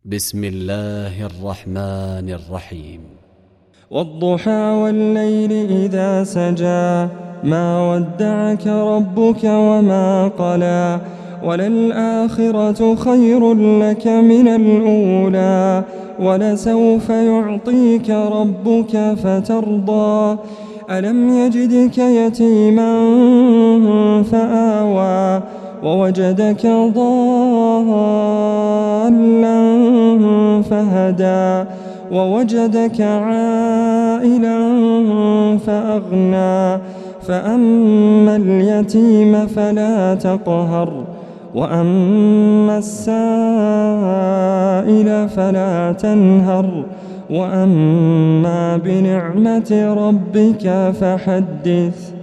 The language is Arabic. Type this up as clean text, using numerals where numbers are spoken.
بسم الله الرحمن الرحيم. والضحى والليل إذا سجى ما ودعك ربك وما قلى وللآخرة خير لك من الأولى ولسوف يعطيك ربك فترضى ألم يجدك يتيما فآوى ووجدك ضالا فهدى ووجدك عائلا فأغنى فأما اليتيم فلا تقهر وأما السائل فلا تنهر وأما بنعمة ربك فحدث.